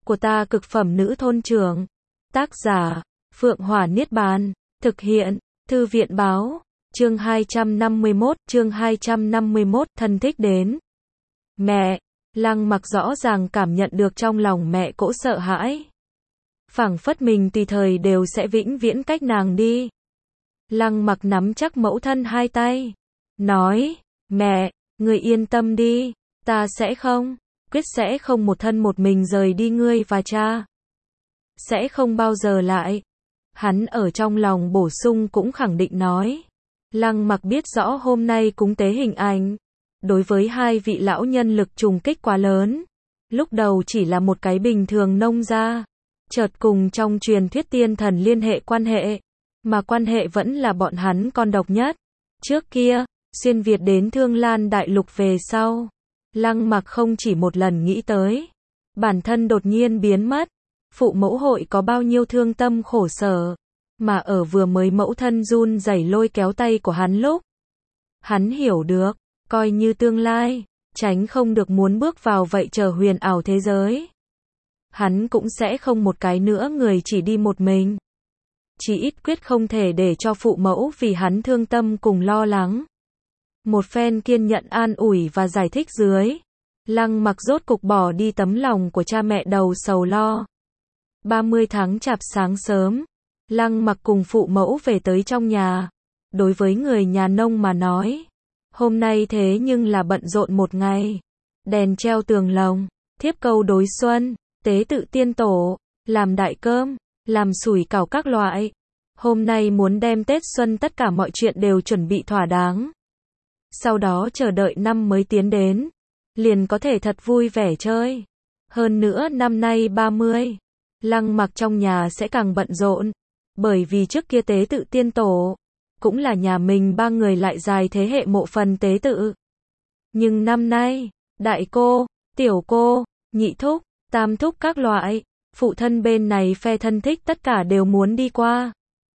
của ta cực phẩm nữ thôn trưởng. Tác giả, Phượng Hỏa Niết Bàn. Thực hiện, Thư viện Báo. Chương 251, thân thích đến. Mẹ, Lăng Mặc rõ ràng cảm nhận được trong lòng mẹ cỗ sợ hãi. Phảng phất mình tùy thời đều sẽ vĩnh viễn cách nàng đi. Lăng Mặc nắm chắc mẫu thân hai tay, nói, mẹ, người yên tâm đi, ta quyết sẽ không một thân một mình rời đi ngươi và cha. Sẽ không bao giờ lại. Hắn ở trong lòng bổ sung cũng khẳng định nói. Lăng Mặc biết rõ hôm nay cúng tế hình ảnh, đối với hai vị lão nhân lực trùng kích quá lớn. Lúc đầu chỉ là một cái bình thường nông gia, chợt cùng trong truyền thuyết tiên thần liên hệ quan hệ, mà quan hệ vẫn là bọn hắn con độc nhất. Trước kia, xuyên Việt đến Thương Lan Đại Lục về sau, Lăng Mặc không chỉ một lần nghĩ tới, bản thân đột nhiên biến mất, phụ mẫu hội có bao nhiêu thương tâm khổ sở, mà ở vừa mới mẫu thân run rẩy lôi kéo tay của hắn lúc, hắn hiểu được, coi như tương lai, tránh không được muốn bước vào vậy chờ huyền ảo thế giới. Hắn cũng sẽ không một cái nữa người chỉ đi một mình. Chỉ ít quyết không thể để cho phụ mẫu vì hắn thương tâm cùng lo lắng. Một phen kiên nhẫn an ủi và giải thích dưới, Lăng Mặc rốt cục bỏ đi tấm lòng của cha mẹ đầu sầu lo. 30 tháng chạp sáng sớm, Lăng Mặc cùng phụ mẫu về tới trong nhà. Đối với người nhà nông mà nói, hôm nay thế nhưng là bận rộn một ngày. Đèn treo tường lồng, thiếp câu đối xuân, tế tự tiên tổ, làm đại cơm, làm sủi cảo các loại. Hôm nay muốn đem Tết Xuân tất cả mọi chuyện đều chuẩn bị thỏa đáng. Sau đó chờ đợi năm mới tiến đến, liền có thể thật vui vẻ chơi. Hơn nữa năm nay 30, Lăng Mặc trong nhà sẽ càng bận rộn, bởi vì trước kia tế tự tiên tổ, cũng là nhà mình ba người lại dài thế hệ mộ phần tế tự. Nhưng năm nay, đại cô, tiểu cô, nhị thúc, tam thúc các loại, phụ thân bên này phe thân thích tất cả đều muốn đi qua.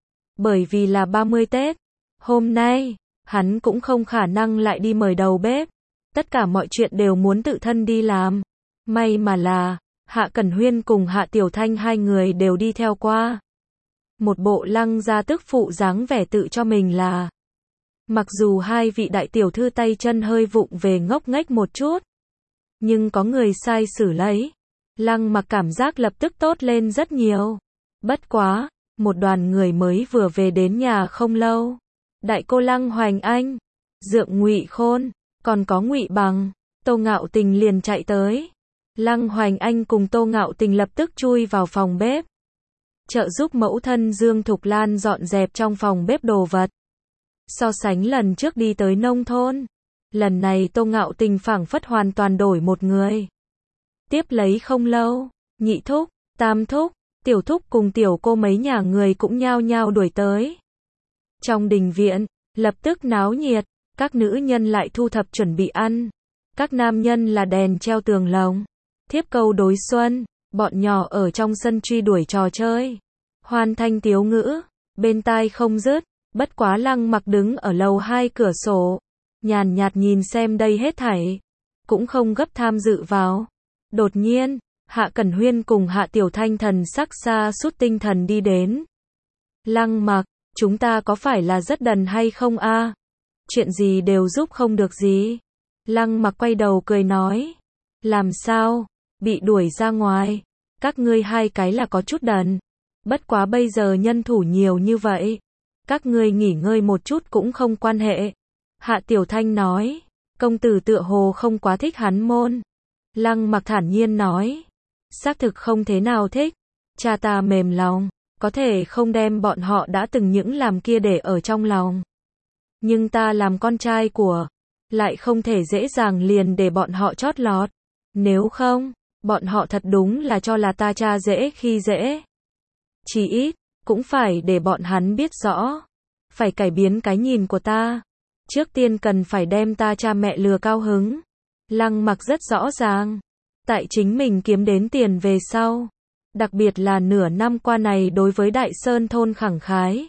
Bởi vì là 30 Tết, hôm nay, hắn cũng không khả năng lại đi mời đầu bếp. Tất cả mọi chuyện đều muốn tự thân đi làm. May mà là, Hạ Cẩn Huyên cùng Hạ Tiểu Thanh hai người đều đi theo qua. Một bộ Lăng gia tức phụ dáng vẻ tự cho mình là. Mặc dù hai vị đại tiểu thư tay chân hơi vụng về ngốc nghếch một chút, nhưng có người sai xử lấy, Lăng Mặc cảm giác lập tức tốt lên rất nhiều. Bất quá, một đoàn người mới vừa về đến nhà không lâu, đại cô Lăng Hoành Anh, Dượng Ngụy Khôn, còn có Ngụy Bằng, Tô Ngạo Tình liền chạy tới. Lăng Hoành Anh cùng Tô Ngạo Tình lập tức chui vào phòng bếp, trợ giúp mẫu thân Dương Thục Lan dọn dẹp trong phòng bếp đồ vật. So sánh lần trước đi tới nông thôn, lần này Tô Ngạo Tình phảng phất hoàn toàn đổi một người. Tiếp lấy không lâu, nhị thúc, tam thúc, tiểu thúc cùng tiểu cô mấy nhà người cũng nhao nhao đuổi tới. Trong đình viện, lập tức náo nhiệt, các nữ nhân lại thu thập chuẩn bị ăn. Các nam nhân là đèn treo tường lồng, thiếp câu đối xuân, bọn nhỏ ở trong sân truy đuổi trò chơi. Hoan thanh tiếu ngữ, bên tai không dứt, bất quá Lăng Mặc đứng ở lầu 2 cửa sổ, nhàn nhạt nhìn xem đây hết thảy, cũng không gấp tham dự vào. Đột nhiên, Hạ Cẩn Huyên cùng Hạ Tiểu Thanh thần sắc xa sút tinh thần đi đến. Lăng Mặc, chúng ta có phải là rất đần hay không a? Chuyện gì đều giúp không được gì. Lăng Mặc quay đầu cười nói. Làm sao? Bị đuổi ra ngoài. Các ngươi hai cái là có chút đần. Bất quá bây giờ nhân thủ nhiều như vậy. Các ngươi nghỉ ngơi một chút cũng không quan hệ. Hạ Tiểu Thanh nói. Công tử tựa hồ không quá thích hắn môn. Lăng Mặc thản nhiên nói. Xác thực không thế nào thích. Cha ta mềm lòng, có thể không đem bọn họ đã từng những làm kia để ở trong lòng. Nhưng ta làm con trai của, lại không thể dễ dàng liền để bọn họ chót lọt. Nếu không, bọn họ thật đúng là cho là ta cha dễ khi dễ. Chỉ ít, cũng phải để bọn hắn biết rõ. Phải cải biến cái nhìn của ta. Trước tiên cần phải đem ta cha mẹ lừa cao hứng. Lăng Mặc rất rõ ràng. Tại chính mình kiếm đến tiền về sau. Đặc biệt là nửa năm qua này đối với Đại Sơn thôn khẳng khái.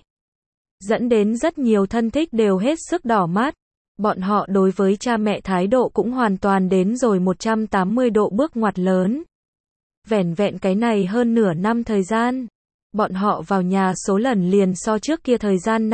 Dẫn đến rất nhiều thân thích đều hết sức đỏ mắt. Bọn họ đối với cha mẹ thái độ cũng hoàn toàn đến rồi 180 độ bước ngoặt lớn. Vẻn vẹn cái này hơn nửa năm thời gian, bọn họ vào nhà số lần liền so trước kia thời gian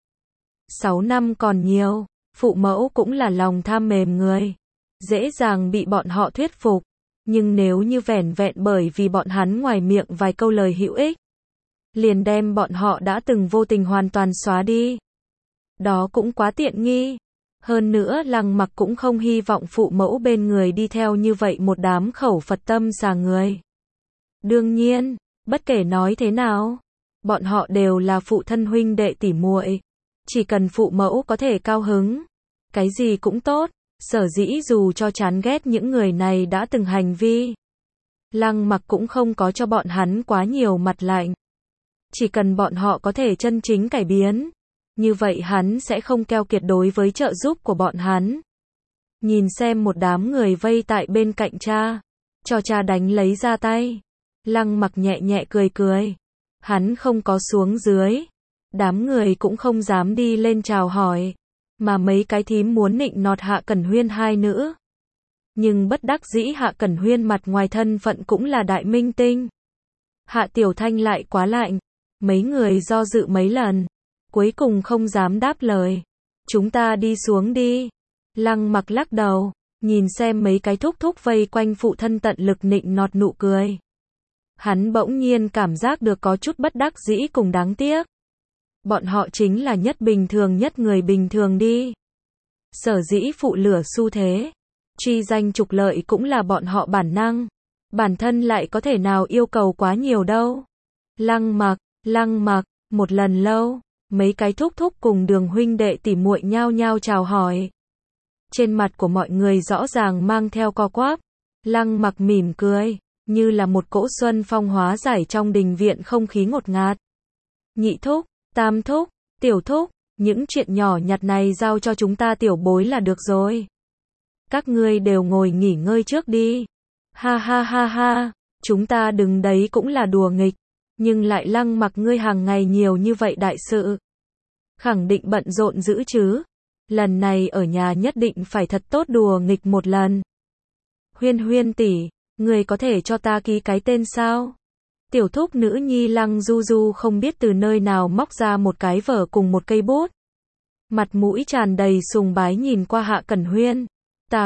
6 năm còn nhiều. Phụ mẫu cũng là lòng tham mềm người, dễ dàng bị bọn họ thuyết phục. Nhưng nếu như vẻn vẹn bởi vì bọn hắn ngoài miệng vài câu lời hữu ích, liền đem bọn họ đã từng vô tình hoàn toàn xóa đi, đó cũng quá tiện nghi. Hơn nữa Lăng Mặc cũng không hy vọng phụ mẫu bên người đi theo như vậy một đám khẩu Phật tâm xà người. Đương nhiên, bất kể nói thế nào, bọn họ đều là phụ thân huynh đệ tỉ muội, chỉ cần phụ mẫu có thể cao hứng, cái gì cũng tốt. Sở dĩ dù cho chán ghét những người này đã từng hành vi, Lăng Mặc cũng không có cho bọn hắn quá nhiều mặt lạnh. Chỉ cần bọn họ có thể chân chính cải biến, như vậy hắn sẽ không keo kiệt đối với trợ giúp của bọn hắn. Nhìn xem một đám người vây tại bên cạnh cha, cho cha đánh lấy ra tay. Lăng Mặc nhẹ nhẹ cười cười. Hắn không có xuống dưới. Đám người cũng không dám đi lên chào hỏi. Mà mấy cái thím muốn nịnh nọt Hạ Cẩn Huyên hai nữ. Nhưng bất đắc dĩ Hạ Cẩn Huyên mặt ngoài thân phận cũng là đại minh tinh. Hạ Tiểu Thanh lại quá lạnh. Mấy người do dự mấy lần, cuối cùng không dám đáp lời. Chúng ta đi xuống đi. Lăng Mặc lắc đầu, nhìn xem mấy cái thúc thúc vây quanh phụ thân tận lực nịnh nọt nụ cười. Hắn bỗng nhiên cảm giác được có chút bất đắc dĩ cùng đáng tiếc. Bọn họ chính là nhất bình thường nhất người bình thường đi. Sở dĩ phụ lửa xu thế, truy danh trục lợi cũng là bọn họ bản năng. Bản thân lại có thể nào yêu cầu quá nhiều đâu. Lăng Mặc, một lần lâu, mấy cái thúc thúc cùng Đường huynh đệ tỉ muội nhao nhao chào hỏi. Trên mặt của mọi người rõ ràng mang theo co quắp. Lăng Mặc mỉm cười, như là một cỗ xuân phong hóa giải trong đình viện không khí ngột ngạt. Nhị thúc, tam thúc, tiểu thúc, những chuyện nhỏ nhặt này giao cho chúng ta tiểu bối là được rồi. Các ngươi đều ngồi nghỉ ngơi trước đi. Ha ha ha ha, chúng ta đừng đấy cũng là đùa nghịch. Nhưng lại Lăng Mặc ngươi hàng ngày nhiều như vậy đại sự. Khẳng định bận rộn dữ chứ. Lần này ở nhà nhất định phải thật tốt đùa nghịch một lần. Huyên tỷ, người có thể cho ta ký cái tên sao? Tiểu thúc nữ nhi Lăng Du Du không biết từ nơi nào móc ra một cái vở cùng một cây bút. Mặt mũi tràn đầy sùng bái nhìn qua Hạ Cẩn Huyên. Ta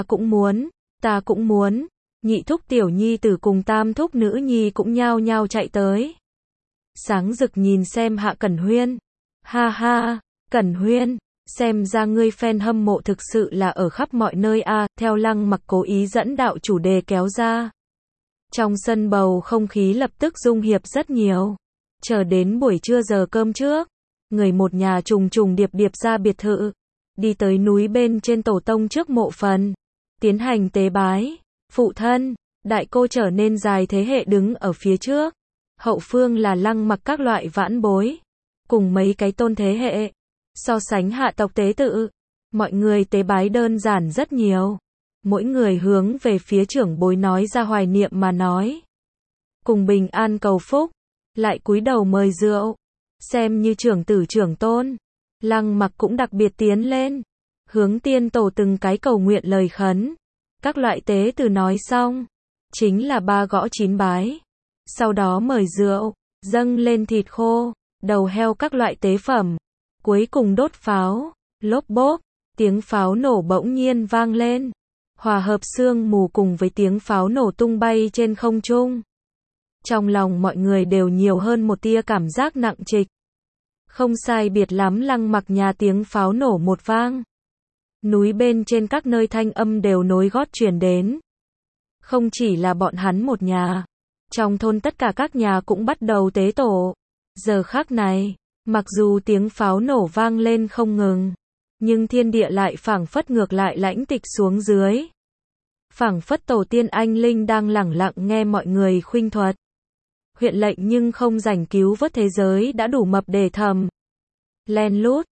cũng muốn. Nhị thúc tiểu nhi tử cùng tam thúc nữ nhi cũng nhao nhao chạy tới. Sáng rực nhìn xem Hạ Cẩn Huyên. Ha ha, Cẩn Huyên, xem ra ngươi fan hâm mộ thực sự là ở khắp mọi nơi a. Theo Lăng Mặc cố ý dẫn đạo chủ đề kéo ra. Trong sân bầu không khí lập tức dung hiệp rất nhiều. Chờ đến buổi trưa giờ cơm trước, người một nhà trùng trùng điệp điệp ra biệt thự, đi tới núi bên trên tổ tông trước mộ phần, tiến hành tế bái. Phụ thân, đại cô trở nên dài thế hệ đứng ở phía trước. Hậu phương là Lăng Mặc các loại vãn bối, cùng mấy cái tôn thế hệ. So sánh hạ tộc tế tự, mọi người tế bái đơn giản rất nhiều. Mỗi người hướng về phía trưởng bối nói ra hoài niệm mà nói. Cùng bình an cầu phúc, lại cúi đầu mời rượu. Xem như trưởng tử trưởng tôn. Lăng Mặc cũng đặc biệt tiến lên, hướng tiên tổ từng cái cầu nguyện lời khấn. Các loại tế từ nói xong, chính là 3 gõ 9 bái. Sau đó mời rượu, dâng lên thịt khô, đầu heo các loại tế phẩm. Cuối cùng đốt pháo, lốp bốp, tiếng pháo nổ bỗng nhiên vang lên. Hòa hợp sương mù cùng với tiếng pháo nổ tung bay trên không trung. Trong lòng mọi người đều nhiều hơn một tia cảm giác nặng trịch. Không sai biệt lắm Lăng Mặc nhà tiếng pháo nổ một vang. Núi bên trên các nơi thanh âm đều nối gót truyền đến. Không chỉ là bọn hắn một nhà. Trong thôn tất cả các nhà cũng bắt đầu tế tổ. Giờ khắc này, mặc dù tiếng pháo nổ vang lên không ngừng, nhưng thiên địa lại phảng phất ngược lại lãnh tịch xuống dưới. Phảng phất tổ tiên anh linh đang lẳng lặng nghe mọi người khuynh thuật. Huyện lệnh nhưng không rảnh cứu vớt thế giới đã đủ mập để thầm. Len lút,